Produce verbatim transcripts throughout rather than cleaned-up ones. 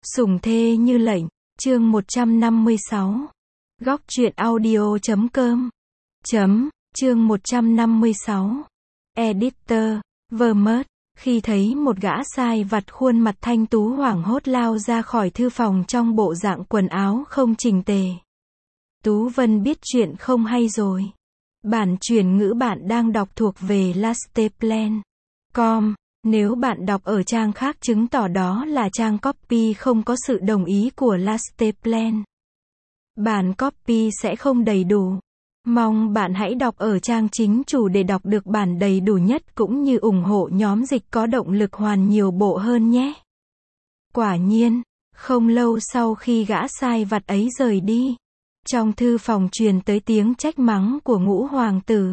Sủng thê như lệnh, chương một trăm năm mươi sáu. Góc truyện audio chấm com. Chấm, chương một trăm năm mươi sáu. Editor, Vermont, khi thấy một gã sai vặt khuôn mặt thanh tú hoảng hốt lao ra khỏi thư phòng trong bộ dạng quần áo không chỉnh tề. Tú Vân biết chuyện không hay rồi. Bản chuyển ngữ bạn đang đọc thuộc về lasteplan chấm com. Nếu bạn đọc ở trang khác chứng tỏ đó là trang copy không có sự đồng ý của lasteplan. Bản copy sẽ không đầy đủ. Mong bạn hãy đọc ở trang chính chủ để đọc được bản đầy đủ nhất cũng như ủng hộ nhóm dịch có động lực hoàn nhiều bộ hơn nhé. Quả nhiên, không lâu sau khi gã sai vặt ấy rời đi, trong thư phòng truyền tới tiếng trách mắng của Ngũ hoàng tử.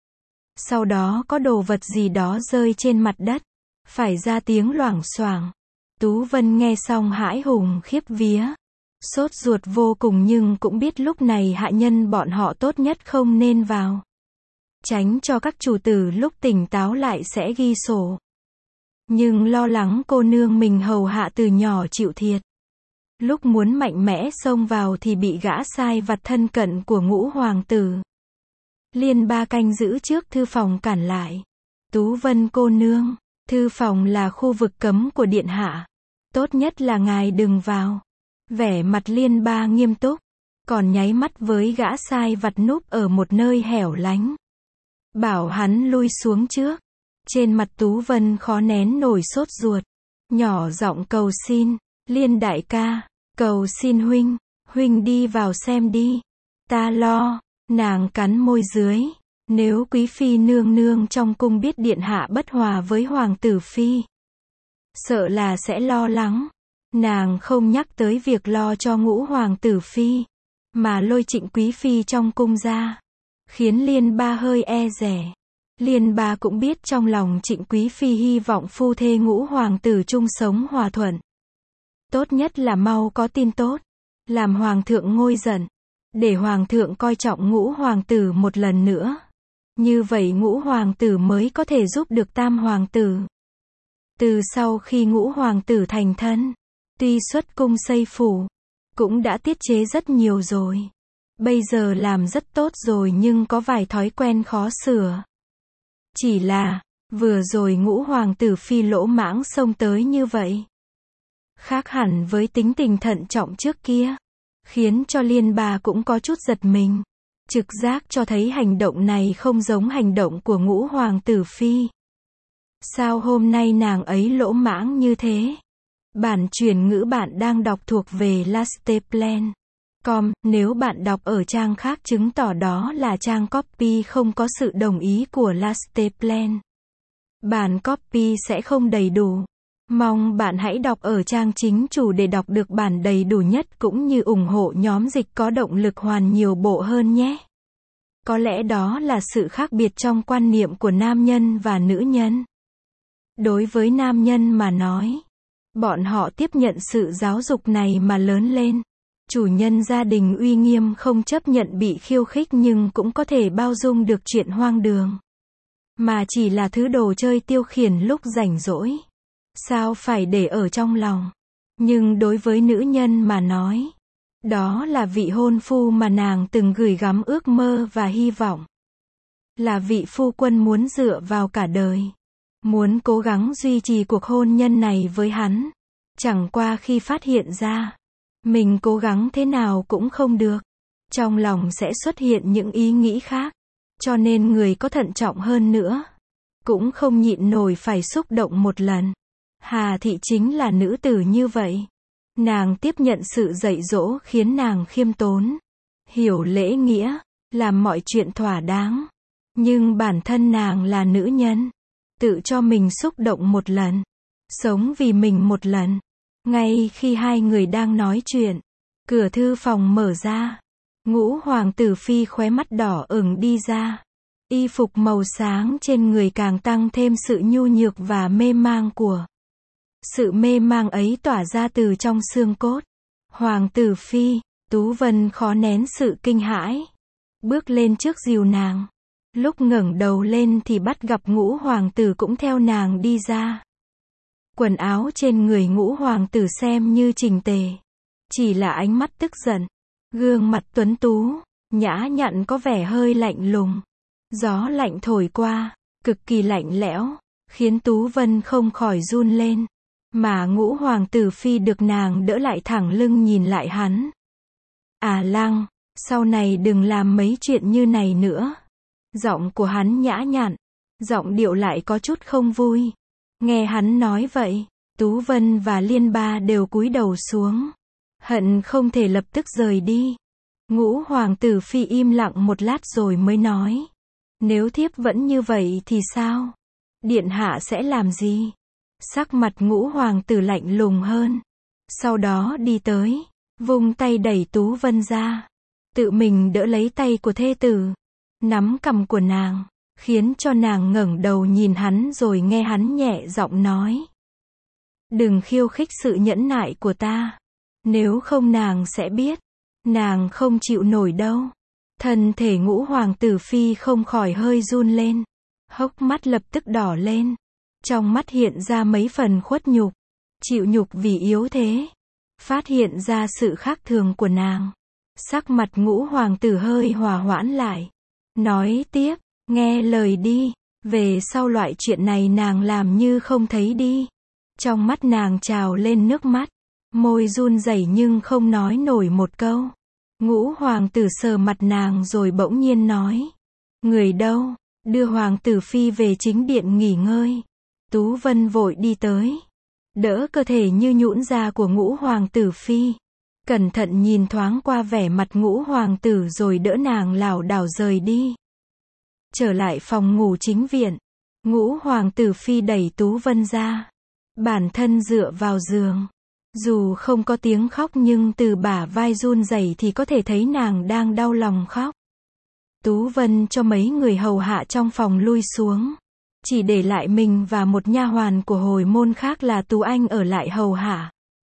Sau đó có đồ vật gì đó rơi trên mặt đất, phải ra tiếng loảng xoảng. Tú Vân nghe xong hãi hùng khiếp vía, sốt ruột vô cùng nhưng cũng biết lúc này hạ nhân bọn họ tốt nhất không nên vào. Tránh cho các chủ tử lúc tỉnh táo lại sẽ ghi sổ. Nhưng lo lắng cô nương mình hầu hạ từ nhỏ chịu thiệt. Lúc muốn mạnh mẽ xông vào thì bị gã sai vặt thân cận của Ngũ hoàng tử Liên Ba canh giữ trước thư phòng cản lại. Tú Vân cô nương, thư phòng là khu vực cấm của điện hạ. Tốt nhất là ngài đừng vào. Vẻ mặt Liên Ba nghiêm túc, còn nháy mắt với gã sai vặt núp ở một nơi hẻo lánh. Bảo hắn lui xuống trước. Trên mặt Tú Vân khó nén nổi sốt ruột. Nhỏ giọng cầu xin, Liên đại ca, cầu xin huynh, huynh đi vào xem đi. Ta lo, nàng cắn môi dưới. Nếu quý phi nương nương trong cung biết điện hạ bất hòa với hoàng tử phi, sợ là sẽ lo lắng. Nàng không nhắc tới việc lo cho Ngũ hoàng tử phi, mà lôi Trịnh quý phi trong cung ra, khiến Liên Ba hơi e dè. Liên Ba cũng biết trong lòng Trịnh quý phi hy vọng phu thê Ngũ hoàng tử chung sống hòa thuận. Tốt nhất là mau có tin tốt, làm hoàng thượng ngôi giận, để hoàng thượng coi trọng Ngũ hoàng tử một lần nữa. Như vậy Ngũ hoàng tử mới có thể giúp được Tam hoàng tử. Từ sau khi Ngũ hoàng tử thành thân, tuy xuất cung xây phủ, cũng đã tiết chế rất nhiều rồi. Bây giờ làm rất tốt rồi nhưng có vài thói quen khó sửa. Chỉ là, vừa rồi Ngũ hoàng tử phi lỗ mãng xông tới như vậy, khác hẳn với tính tình thận trọng trước kia, khiến cho Liên Ba cũng có chút giật mình. Trực giác cho thấy hành động này không giống hành động của Ngũ hoàng tử phi. Sao hôm nay nàng ấy lỗ mãng như thế? Bản chuyển ngữ bạn đang đọc thuộc về lasteplan chấm com. Nếu bạn đọc ở trang khác chứng tỏ đó là trang copy không có sự đồng ý của lasteplan. Bản copy sẽ không đầy đủ. Mong bạn hãy đọc ở trang chính chủ để đọc được bản đầy đủ nhất cũng như ủng hộ nhóm dịch có động lực hoàn nhiều bộ hơn nhé. Có lẽ đó là sự khác biệt trong quan niệm của nam nhân và nữ nhân. Đối với nam nhân mà nói, bọn họ tiếp nhận sự giáo dục này mà lớn lên. Chủ nhân gia đình uy nghiêm không chấp nhận bị khiêu khích nhưng cũng có thể bao dung được chuyện hoang đường. Mà chỉ là thứ đồ chơi tiêu khiển lúc rảnh rỗi. Sao phải để ở trong lòng. Nhưng đối với nữ nhân mà nói, đó là vị hôn phu mà nàng từng gửi gắm ước mơ và hy vọng. Là vị phu quân muốn dựa vào cả đời. Muốn cố gắng duy trì cuộc hôn nhân này với hắn. Chẳng qua khi phát hiện ra, mình cố gắng thế nào cũng không được. Trong lòng sẽ xuất hiện những ý nghĩ khác. Cho nên người có thận trọng hơn nữa, cũng không nhịn nổi phải xúc động một lần. Hà Thị chính là nữ tử như vậy. Nàng tiếp nhận sự dạy dỗ khiến nàng khiêm tốn, hiểu lễ nghĩa, làm mọi chuyện thỏa đáng. Nhưng bản thân nàng là nữ nhân, tự cho mình xúc động một lần, sống vì mình một lần. Ngay khi hai người đang nói chuyện, cửa thư phòng mở ra. Ngũ hoàng tử phi khóe mắt đỏ ửng đi ra. Y phục màu sáng trên người càng tăng thêm sự nhu nhược và mê mang của. Sự mê mang ấy tỏa ra từ trong xương cốt. Hoàng tử phi, Tú Vân khó nén sự kinh hãi, bước lên trước dìu nàng. Lúc ngẩng đầu lên thì bắt gặp Ngũ hoàng tử cũng theo nàng đi ra. Quần áo trên người Ngũ hoàng tử xem như chỉnh tề. Chỉ là ánh mắt tức giận. Gương mặt tuấn tú, nhã nhặn có vẻ hơi lạnh lùng. Gió lạnh thổi qua, cực kỳ lạnh lẽo, khiến Tú Vân không khỏi run lên. Mà Ngũ hoàng tử phi được nàng đỡ lại thẳng lưng nhìn lại hắn. À Lăng, sau này đừng làm mấy chuyện như này nữa. Giọng của hắn nhã nhặn, giọng điệu lại có chút không vui. Nghe hắn nói vậy, Tú Vân và Liên Ba đều cúi đầu xuống. Hận không thể lập tức rời đi. Ngũ hoàng tử phi im lặng một lát rồi mới nói. Nếu thiếp vẫn như vậy thì sao? Điện hạ sẽ làm gì? Sắc mặt Ngũ hoàng tử lạnh lùng hơn. Sau đó đi tới, vung tay đẩy Tú Vân ra. Tự mình đỡ lấy tay của thê tử. Nắm cằm của nàng, khiến cho nàng ngẩng đầu nhìn hắn rồi nghe hắn nhẹ giọng nói. Đừng khiêu khích sự nhẫn nại của ta. Nếu không nàng sẽ biết. Nàng không chịu nổi đâu. Thân thể Ngũ hoàng tử phi không khỏi hơi run lên. Hốc mắt lập tức đỏ lên. Trong mắt hiện ra mấy phần khuất nhục. Chịu nhục vì yếu thế. Phát hiện ra sự khác thường của nàng. Sắc mặt Ngũ hoàng tử hơi hòa hoãn lại. Nói tiếp, nghe lời đi. Về sau loại chuyện này nàng làm như không thấy đi. Trong mắt nàng trào lên nước mắt. Môi run rẩy nhưng không nói nổi một câu. Ngũ hoàng tử sờ mặt nàng rồi bỗng nhiên nói. Người đâu? Đưa hoàng tử phi về chính điện nghỉ ngơi. Tú Vân vội đi tới. Đỡ cơ thể như nhũn ra của Ngũ hoàng tử phi. Cẩn thận nhìn thoáng qua vẻ mặt Ngũ hoàng tử rồi đỡ nàng lảo đảo rời đi. Trở lại phòng ngủ chính viện. Ngũ hoàng tử phi đẩy Tú Vân ra. Bản thân dựa vào giường. Dù không có tiếng khóc nhưng từ bả vai run rẩy thì có thể thấy nàng đang đau lòng khóc. Tú Vân cho mấy người hầu hạ trong phòng lui xuống. Chỉ để lại mình và một nha hoàn của hồi môn khác là Tú Anh ở lại hầu hạ.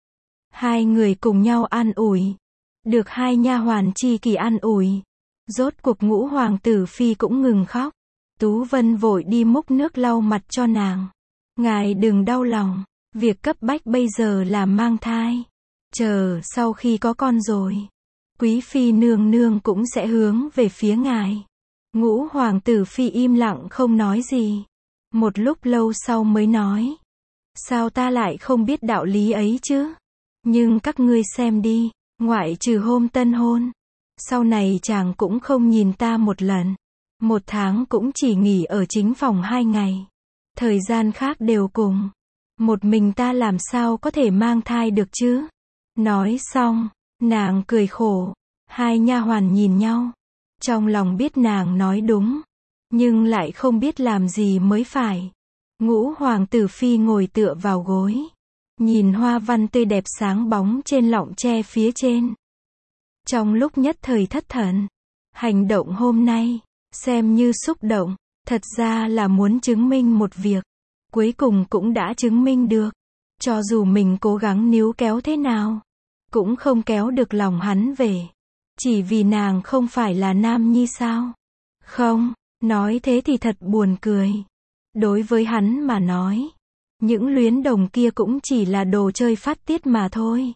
Hai người cùng nhau an ủi. Được hai nha hoàn chi kỳ an ủi. Rốt cuộc Ngũ hoàng tử phi cũng ngừng khóc. Tú Vân vội đi múc nước lau mặt cho nàng. Ngài đừng đau lòng. Việc cấp bách bây giờ là mang thai. Chờ sau khi có con rồi. Quý phi nương nương cũng sẽ hướng về phía ngài. Ngũ hoàng tử phi im lặng không nói gì. Một lúc lâu sau mới nói. Sao ta lại không biết đạo lý ấy chứ? Nhưng các ngươi xem đi. Ngoại trừ hôm tân hôn. Sau này chàng cũng không nhìn ta một lần. Một tháng cũng chỉ nghỉ ở chính phòng hai ngày. Thời gian khác đều cùng. Một mình ta làm sao có thể mang thai được chứ? Nói xong, nàng cười khổ. Hai nha hoàn nhìn nhau. Trong lòng biết nàng nói đúng. Nhưng lại không biết làm gì mới phải. Ngũ hoàng tử phi ngồi tựa vào gối. Nhìn hoa văn tươi đẹp sáng bóng trên lọng tre phía trên. Trong lúc nhất thời thất thần. Hành động hôm nay, xem như xúc động. Thật ra là muốn chứng minh một việc. Cuối cùng cũng đã chứng minh được. Cho dù mình cố gắng níu kéo thế nào, cũng không kéo được lòng hắn về. Chỉ vì nàng không phải là nam nhi sao? Không, nói thế thì thật buồn cười. Đối với hắn mà nói, những luyến đồng kia cũng chỉ là đồ chơi phát tiết mà thôi.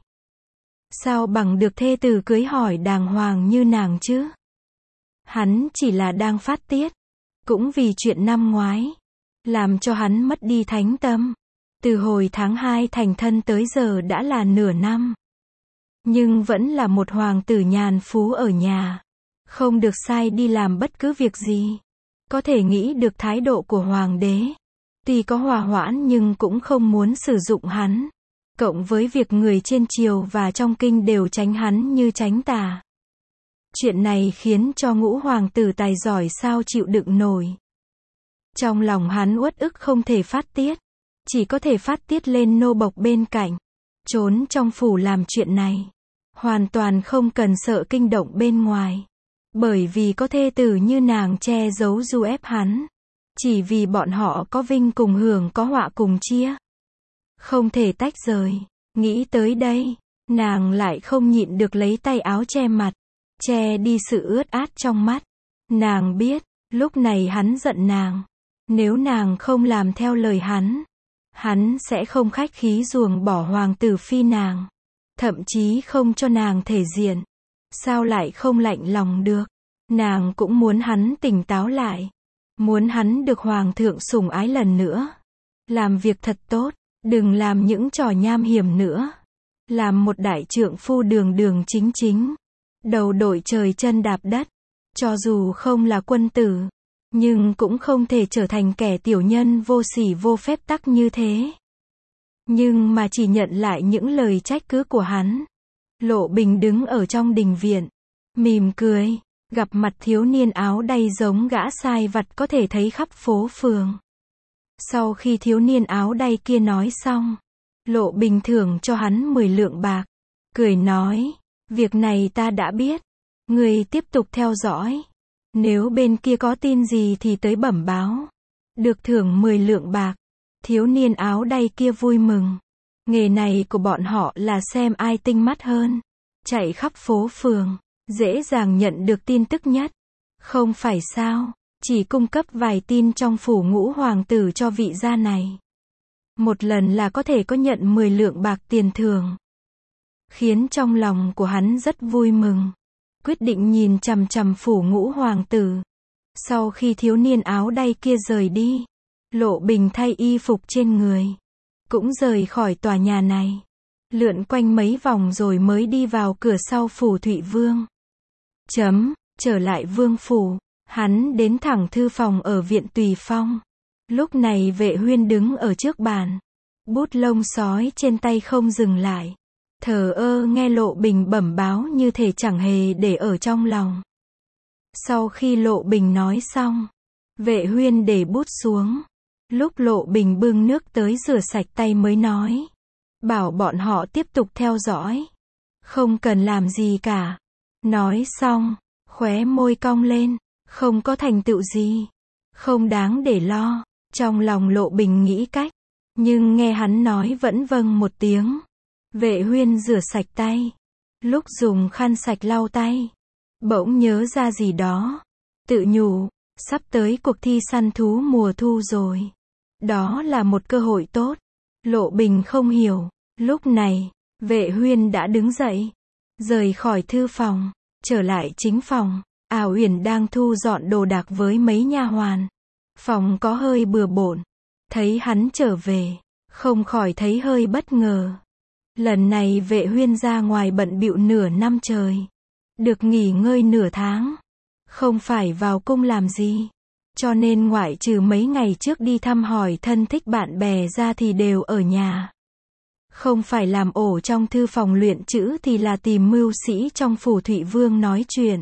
Sao bằng được thê tử cưới hỏi đàng hoàng như nàng chứ? Hắn chỉ là đang phát tiết. Cũng vì chuyện năm ngoái. Làm cho hắn mất đi thánh tâm. Từ hồi tháng hai thành thân tới giờ đã là nửa năm. Nhưng vẫn là một hoàng tử nhàn phú ở nhà. Không được sai đi làm bất cứ việc gì. Có thể nghĩ được thái độ của hoàng đế. Tuy có hòa hoãn nhưng cũng không muốn sử dụng hắn. Cộng với việc người trên triều và trong kinh đều tránh hắn như tránh tà. Chuyện này khiến cho Ngũ hoàng tử tài giỏi sao chịu đựng nổi. Trong lòng hắn uất ức không thể phát tiết. Chỉ có thể phát tiết lên nô bộc bên cạnh. Trốn trong phủ làm chuyện này. Hoàn toàn không cần sợ kinh động bên ngoài. Bởi vì có thê tử như nàng che giấu du ép hắn. Chỉ vì bọn họ có vinh cùng hưởng có họa cùng chia. Không thể tách rời. Nghĩ tới đây, nàng lại không nhịn được lấy tay áo che mặt. Che đi sự ướt át trong mắt. Nàng biết, lúc này hắn giận nàng. Nếu nàng không làm theo lời hắn, Hắn sẽ không khách khí ruồng bỏ hoàng tử phi nàng. Thậm chí không cho nàng thể diện. Sao lại không lạnh lòng được? Nàng cũng muốn hắn tỉnh táo lại. Muốn hắn được hoàng thượng sủng ái lần nữa. Làm việc thật tốt. Đừng làm những trò nham hiểm nữa. Làm một đại trượng phu đường đường chính chính. Đầu đội trời chân đạp đất. Cho dù không là quân tử. Nhưng cũng không thể trở thành kẻ tiểu nhân vô sỉ vô phép tắc như thế. Nhưng mà chỉ nhận lại những lời trách cứ của hắn. Lộ Bình đứng ở trong đình viện. Mỉm cười. Gặp mặt thiếu niên áo đay giống gã sai vặt có thể thấy khắp phố phường. Sau khi thiếu niên áo đay kia nói xong. Lộ Bình thưởng cho hắn mười lượng bạc. Cười nói. Việc này ta đã biết. Người tiếp tục theo dõi. Nếu bên kia có tin gì thì tới bẩm báo. Được thưởng mười lượng bạc. Thiếu niên áo đay kia vui mừng. Nghề này của bọn họ là xem ai tinh mắt hơn. Chạy khắp phố phường. Dễ dàng nhận được tin tức nhất. Không phải sao. Chỉ cung cấp vài tin trong phủ ngũ hoàng tử cho vị gia này. Một lần là có thể có nhận mười lượng bạc tiền thưởng. Khiến trong lòng của hắn rất vui mừng. Quyết định nhìn chằm chằm phủ ngũ hoàng tử. Sau khi thiếu niên áo đay kia rời đi. Lộ Bình thay y phục trên người. Cũng rời khỏi tòa nhà này. Lượn quanh mấy vòng rồi mới đi vào cửa sau phủ Thụy Vương. Chấm, trở lại vương phủ. Hắn đến thẳng thư phòng ở viện Tùy Phong. Lúc này Vệ Huyên đứng ở trước bàn. Bút lông sói trên tay không dừng lại. Thờ ơ nghe Lộ Bình bẩm báo như thể chẳng hề để ở trong lòng. Sau khi Lộ Bình nói xong. Vệ Huyên để bút xuống. Lúc Lộ Bình bưng nước tới rửa sạch tay mới nói. Bảo bọn họ tiếp tục theo dõi. Không cần làm gì cả. Nói xong. Khóe môi cong lên. Không có thành tựu gì. Không đáng để lo. Trong lòng Lộ Bình nghĩ cách. Nhưng nghe hắn nói vẫn vâng một tiếng. Vệ Huyên rửa sạch tay. Lúc dùng khăn sạch lau tay. Bỗng nhớ ra gì đó. Tự nhủ. Sắp tới cuộc thi săn thú mùa thu rồi. Đó là một cơ hội tốt. Lộ Bình không hiểu. Lúc này. Vệ Huyên đã đứng dậy. Rời khỏi thư phòng. Trở lại chính phòng. Ảo Uyển đang thu dọn đồ đạc với mấy nha hoàn. Phòng có hơi bừa bộn. Thấy hắn trở về. Không khỏi thấy hơi bất ngờ. Lần này Vệ Huyên ra ngoài bận bịu nửa năm trời. Được nghỉ ngơi nửa tháng. Không phải vào cung làm gì. Cho nên ngoại trừ mấy ngày trước đi thăm hỏi thân thích bạn bè ra thì đều ở nhà. Không phải làm ổ trong thư phòng luyện chữ thì là tìm mưu sĩ trong phủ Thụy Vương nói chuyện.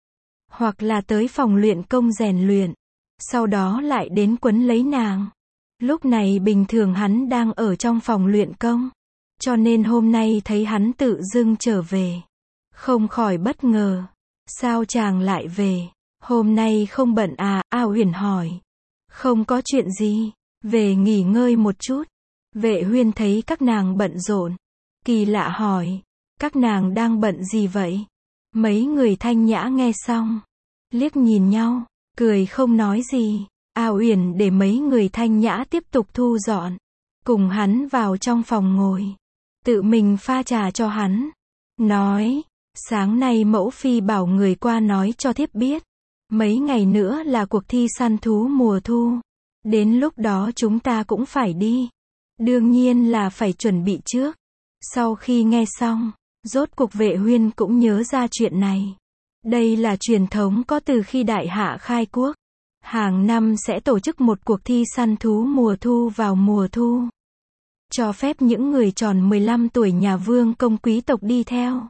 Hoặc là tới phòng luyện công rèn luyện. Sau đó lại đến quấn lấy nàng. Lúc này bình thường hắn đang ở trong phòng luyện công. Cho nên hôm nay thấy hắn tự dưng trở về. Không khỏi bất ngờ. Sao chàng lại về? Hôm nay không bận à? Ảo Uyển hỏi. Không có chuyện gì. Về nghỉ ngơi một chút. Vệ Huyên thấy các nàng bận rộn. Kỳ lạ hỏi. Các nàng đang bận gì vậy? Mấy người Thanh Nhã nghe xong. Liếc nhìn nhau. Cười không nói gì. Ảo Uyển để mấy người Thanh Nhã tiếp tục thu dọn. Cùng hắn vào trong phòng ngồi. Tự mình pha trà cho hắn. Nói. Sáng nay mẫu phi bảo người qua nói cho thiếp biết. Mấy ngày nữa là cuộc thi săn thú mùa thu. Đến lúc đó chúng ta cũng phải đi. Đương nhiên là phải chuẩn bị trước. Sau khi nghe xong. Rốt cuộc Vệ Huyên cũng nhớ ra chuyện này. Đây là truyền thống có từ khi Đại Hạ khai quốc. Hàng năm sẽ tổ chức một cuộc thi săn thú mùa thu vào mùa thu. Cho phép những người tròn mười lăm tuổi nhà vương công quý tộc đi theo.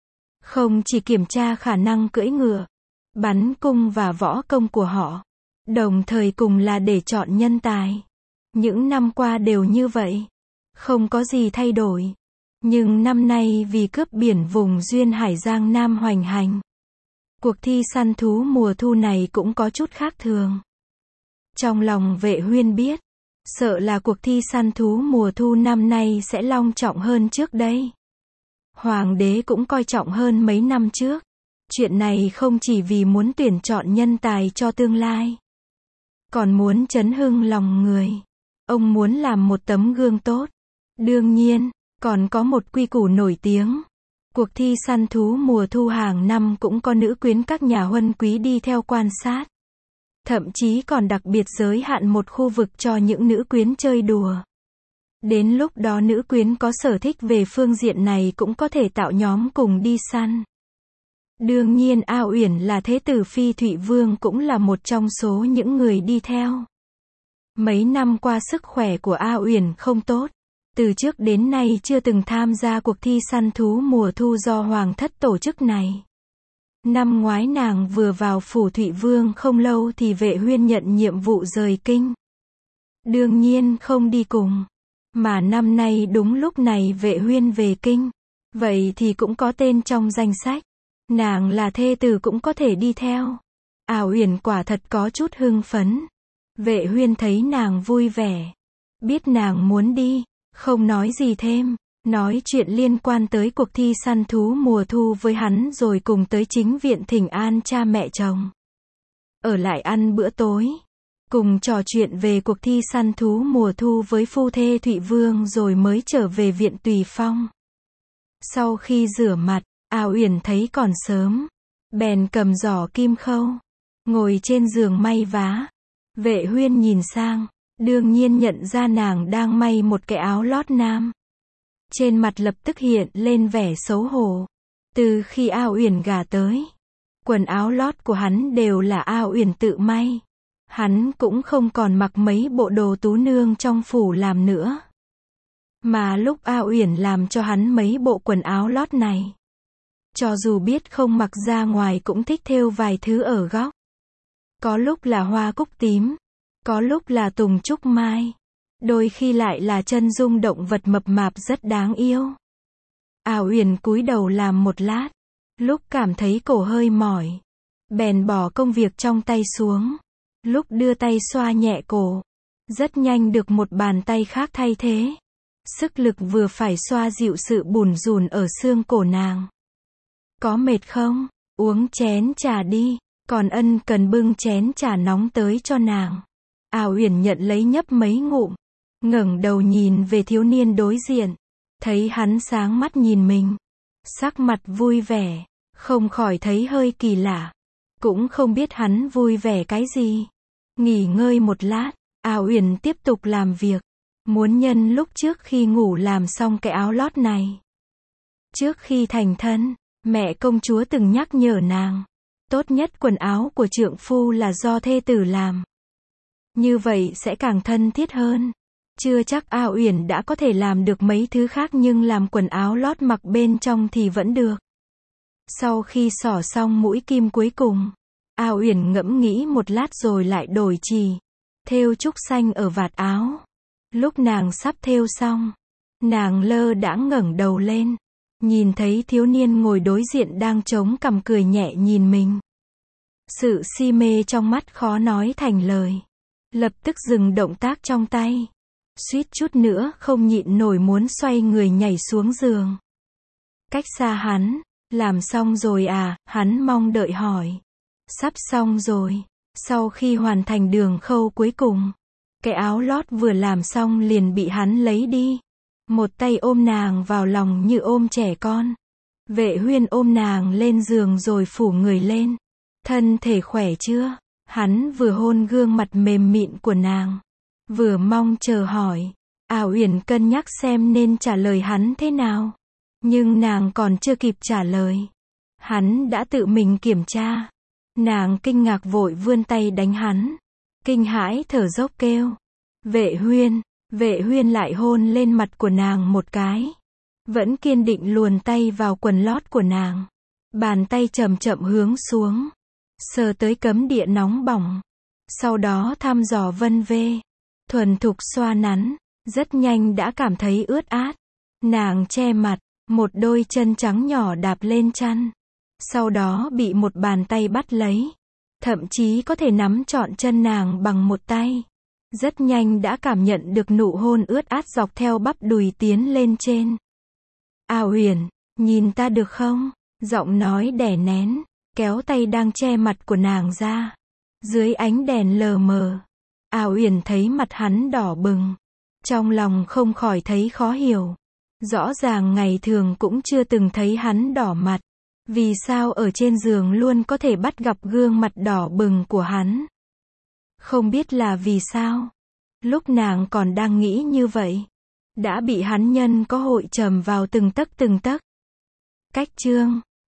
Không chỉ kiểm tra khả năng cưỡi ngựa, bắn cung và võ công của họ. Đồng thời cùng là để chọn nhân tài. Những năm qua đều như vậy. Không có gì thay đổi. Nhưng năm nay vì cướp biển vùng duyên hải Giang Nam hoành hành. Cuộc thi săn thú mùa thu này cũng có chút khác thường. Trong lòng Vệ Huyên biết. Sợ là cuộc thi săn thú mùa thu năm nay sẽ long trọng hơn trước đây. Hoàng đế cũng coi trọng hơn mấy năm trước. Chuyện này không chỉ vì muốn tuyển chọn nhân tài cho tương lai. Còn muốn chấn hưng lòng người. Ông muốn làm một tấm gương tốt. Đương nhiên, còn có một quy củ nổi tiếng. Cuộc thi săn thú mùa thu hàng năm cũng có nữ quyến các nhà huân quý đi theo quan sát. Thậm chí còn đặc biệt giới hạn một khu vực cho những nữ quyến chơi đùa. Đến lúc đó nữ quyến có sở thích về phương diện này cũng có thể tạo nhóm cùng đi săn. Đương nhiên A Uyển là thế tử Phi Thụy Vương cũng là một trong số những người đi theo. Mấy năm qua sức khỏe của A Uyển không tốt. Từ trước đến nay chưa từng tham gia cuộc thi săn thú mùa thu do Hoàng thất tổ chức này. Năm ngoái nàng vừa vào phủ Thụy Vương không lâu thì Vệ Huyên nhận nhiệm vụ rời kinh. Đương nhiên không đi cùng. Mà năm nay đúng lúc này Vệ Huyên về kinh. Vậy thì cũng có tên trong danh sách. Nàng là thê tử cũng có thể đi theo. A Uyển quả thật có chút hưng phấn. Vệ Huyên thấy nàng vui vẻ. Biết nàng muốn đi. Không nói gì thêm. Nói chuyện liên quan tới cuộc thi săn thú mùa thu với hắn rồi cùng tới chính viện thỉnh an cha mẹ chồng. Ở lại ăn bữa tối. Cùng trò chuyện về cuộc thi săn thú mùa thu với phu thê Thụy Vương rồi mới trở về viện Tùy Phong. Sau khi rửa mặt, A Uyển thấy còn sớm. Bèn cầm giỏ kim khâu. Ngồi trên giường may vá. Vệ Huyên nhìn sang. Đương nhiên nhận ra nàng đang may một cái áo lót nam. Trên mặt lập tức hiện lên vẻ xấu hổ. Từ khi A Uyển gả tới, quần áo lót của hắn đều là A Uyển tự may. Hắn cũng không còn mặc mấy bộ đồ tú nương trong phủ làm nữa. Mà lúc A Uyển làm cho hắn mấy bộ quần áo lót này, cho dù biết không mặc ra ngoài cũng thích thêu vài thứ ở góc. Có lúc là hoa cúc tím, có lúc là tùng trúc mai, đôi khi lại là chân dung động vật mập mạp rất đáng yêu. A Uyển cúi đầu làm một lát, lúc cảm thấy cổ hơi mỏi, bèn bỏ công việc trong tay xuống. Lúc đưa tay xoa nhẹ cổ, rất nhanh được một bàn tay khác thay thế. Sức lực vừa phải xoa dịu sự bủn rủn ở xương cổ nàng. Có mệt không? Uống chén trà đi. Còn ân cần bưng chén trà nóng tới cho nàng. A Uyển nhận lấy nhấp mấy ngụm. Ngẩng đầu nhìn về thiếu niên đối diện. Thấy hắn sáng mắt nhìn mình. Sắc mặt vui vẻ. Không khỏi thấy hơi kỳ lạ. Cũng không biết hắn vui vẻ cái gì. Nghỉ ngơi một lát. A Uyển tiếp tục làm việc. Muốn nhân lúc trước khi ngủ làm xong cái áo lót này. Trước khi thành thân, mẹ công chúa từng nhắc nhở nàng. Tốt nhất quần áo của trượng phu là do thê tử làm. Như vậy sẽ càng thân thiết hơn. Chưa chắc A Uyển đã có thể làm được mấy thứ khác nhưng làm quần áo lót mặc bên trong thì vẫn được. Sau khi xỏ xong mũi kim cuối cùng, A Uyển ngẫm nghĩ một lát rồi lại đổi chì. Thêu trúc xanh ở vạt áo. Lúc nàng sắp thêu xong, nàng lơ đãng ngẩng đầu lên. Nhìn thấy thiếu niên ngồi đối diện đang chống cằm cười nhẹ nhìn mình. Sự si mê trong mắt khó nói thành lời. Lập tức dừng động tác trong tay. Suýt chút nữa không nhịn nổi muốn xoay người nhảy xuống giường. Cách xa hắn. Làm xong rồi à? Hắn mong đợi hỏi. Sắp xong rồi. Sau khi hoàn thành đường khâu cuối cùng, cái áo lót vừa làm xong liền bị hắn lấy đi. Một tay ôm nàng vào lòng như ôm trẻ con. Vệ Huyên ôm nàng lên giường rồi phủ người lên. Thân thể khỏe chưa? Hắn vừa hôn gương mặt mềm mịn của nàng, vừa mong chờ hỏi. A Uyển cân nhắc xem nên trả lời hắn thế nào. Nhưng nàng còn chưa kịp trả lời. Hắn đã tự mình kiểm tra. Nàng kinh ngạc vội vươn tay đánh hắn. Kinh hãi thở dốc kêu. Vệ Huyên. Vệ Huyên lại hôn lên mặt của nàng một cái. Vẫn kiên định luồn tay vào quần lót của nàng. Bàn tay chậm chậm hướng xuống. Sờ tới cấm địa nóng bỏng. Sau đó thăm dò vân vê. Thuần thục xoa nắn. Rất nhanh đã cảm thấy ướt át. Nàng che mặt. Một đôi chân trắng nhỏ đạp lên chăn. Sau đó bị một bàn tay bắt lấy. Thậm chí có thể nắm trọn chân nàng bằng một tay. Rất nhanh đã cảm nhận được nụ hôn ướt át dọc theo bắp đùi tiến lên trên. A Uyển, nhìn ta được không? Giọng nói đè nén, kéo tay đang che mặt của nàng ra. Dưới ánh đèn lờ mờ, A Uyển thấy mặt hắn đỏ bừng. Trong lòng không khỏi thấy khó hiểu. Rõ ràng ngày thường cũng chưa từng thấy hắn đỏ mặt. Vì sao ở trên giường luôn có thể bắt gặp gương mặt đỏ bừng của hắn? Không biết là vì sao? Lúc nàng còn đang nghĩ như vậy, đã bị hắn nhân có hội trầm vào từng tấc từng tấc. Cách chương